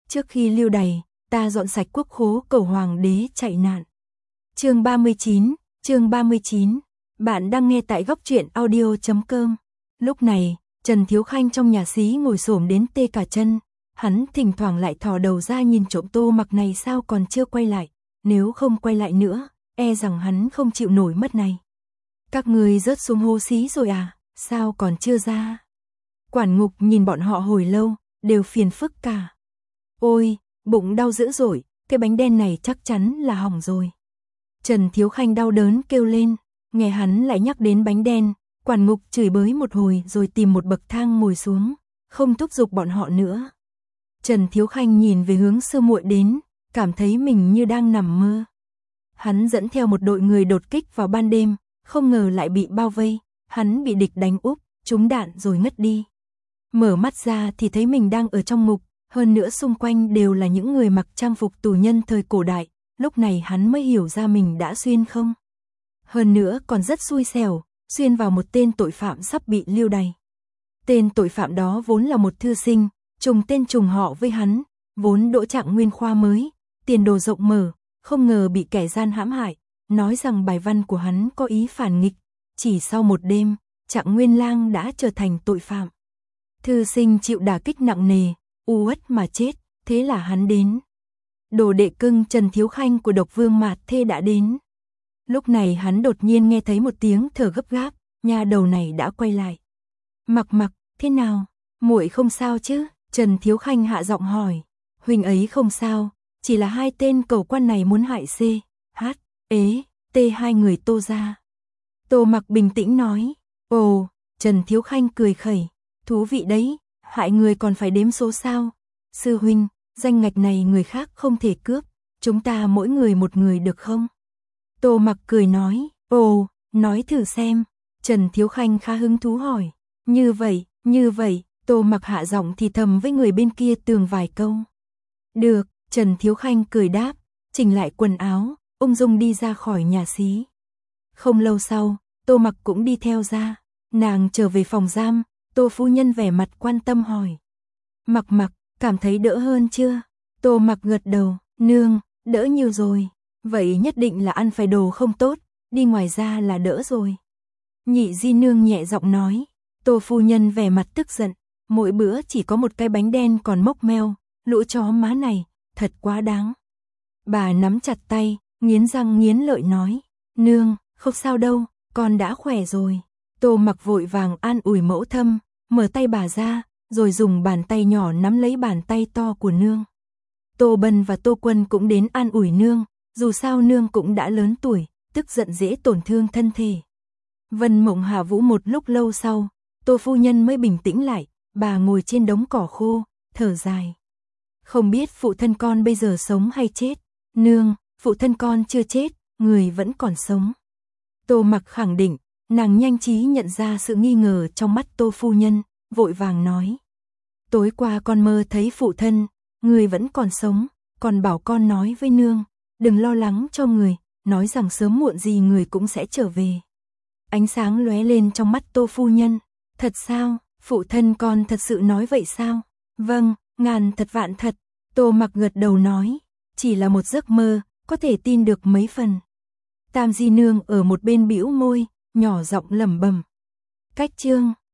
Trước khi lưu đày, ta dọn sạch quốc khố cầu hoàng đế chạy nạn. Chương 39, bạn đang nghe tại góc truyện audio.com. Lúc này, Trần Thiếu Khanh trong nhà xí ngồi xổm đến tê cả chân, hắn thỉnh thoảng lại thò đầu ra nhìn trộm Tô Mặc này sao còn chưa quay lại, nếu không quay lại nữa, e rằng hắn không chịu nổi mất này. Các người rớt xuống hố xí rồi à, sao còn chưa ra? Quản ngục nhìn bọn họ hồi lâu, đều phiền phức cả. Ôi, bụng đau dữ dội, cái bánh đen này chắc chắn là hỏng rồi. Trần Thiếu Khanh đau đớn kêu lên, nghe hắn lại nhắc đến bánh đen, quản ngục chửi bới một hồi rồi tìm một bậc thang ngồi xuống, không thúc giục bọn họ nữa. Trần Thiếu Khanh nhìn về hướng sư muội đến, cảm thấy mình như đang nằm mơ. Hắn dẫn theo một đội người đột kích vào ban đêm, không ngờ lại bị bao vây, hắn bị địch đánh úp, trúng đạn rồi ngất đi. Mở mắt ra thì thấy mình đang ở trong ngục, hơn nữa xung quanh đều là những người mặc trang phục tù nhân thời cổ đại, lúc này hắn mới hiểu ra mình đã xuyên không. Hơn nữa còn rất xui xẻo, xuyên vào một tên tội phạm sắp bị lưu đày. Tên tội phạm đó vốn là một thư sinh, trùng tên trùng họ với hắn, vốn đỗ trạng nguyên khoa mới, tiền đồ rộng mở, không ngờ bị kẻ gian hãm hại, nói rằng bài văn của hắn có ý phản nghịch, chỉ sau một đêm, Trạng Nguyên Lang đã trở thành tội phạm. Thư sinh chịu đả kích nặng nề, u uất mà chết, thế là hắn đến. Đồ đệ cưng Trần Thiếu Khanh của Độc Vương Mạt Thê đã đến. Lúc này hắn đột nhiên nghe thấy một tiếng thở gấp gáp, nha đầu này đã quay lại. Mặc, thế nào? Muội không sao chứ? Trần Thiếu Khanh hạ giọng hỏi. Huynh ấy không sao, chỉ là hai tên cầu quan này muốn hại C, H, ế, T hai người Tô ra. Tô Mặc bình tĩnh nói. Ồ, Trần Thiếu Khanh cười khẩy. Thú vị đấy, hại người còn phải đếm số sao? Sư huynh, danh ngạch này người khác không thể cướp, chúng ta mỗi người một người được không? Tô Mặc cười nói. Ồ, nói thử xem. Trần Thiếu Khanh khá hứng thú hỏi. Như vậy, Tô Mặc hạ giọng thì thầm với người bên kia tường vài câu. Được, Trần Thiếu Khanh cười đáp, chỉnh lại quần áo, ung dung đi ra khỏi nhà xí. Không lâu sau, Tô Mặc cũng đi theo ra, nàng trở về phòng giam, Tô phu nhân vẻ mặt quan tâm hỏi. Mặc, cảm thấy đỡ hơn chưa? Tô Mặc gật đầu, nương, đỡ nhiều rồi, vậy nhất định là ăn phải đồ không tốt, đi ngoài ra là đỡ rồi. Nhị di nương nhẹ giọng nói, Tô phu nhân vẻ mặt tức giận, mỗi bữa chỉ có một cái bánh đen còn mốc meo, lũ chó má này, thật quá đáng. Bà nắm chặt tay, nghiến răng nghiến lợi nói, nương, không sao đâu, con đã khỏe rồi. Tô Mặc vội vàng an ủi mẫu thâm, mở tay bà ra, rồi dùng bàn tay nhỏ nắm lấy bàn tay to của nương. Tô Bân và Tô Quân cũng đến an ủi nương, dù sao nương cũng đã lớn tuổi, tức giận dễ tổn thương thân thể. Vân Mộng hạ vũ một lúc lâu sau, Tô phu nhân mới bình tĩnh lại, bà ngồi trên đống cỏ khô, thở dài. Không biết phụ thân con bây giờ sống hay chết? Nương, phụ thân con chưa chết, người vẫn còn sống. Tô Mặc khẳng định, nàng nhanh trí nhận ra sự nghi ngờ trong mắt Tô phu nhân, vội vàng nói. Tối qua con mơ thấy phụ thân, người vẫn còn sống, còn bảo con nói với nương, đừng lo lắng cho người, nói rằng sớm muộn gì người cũng sẽ trở về. Ánh sáng lóe lên trong mắt Tô phu nhân, thật sao, phụ thân con thật sự nói vậy sao? Vâng, ngàn thật vạn thật, Tô Mặc gật đầu nói, chỉ là một giấc mơ, có thể tin được mấy phần. Tam di nương ở một bên bĩu môi, nhỏ giọng lẩm bẩm. Cách chương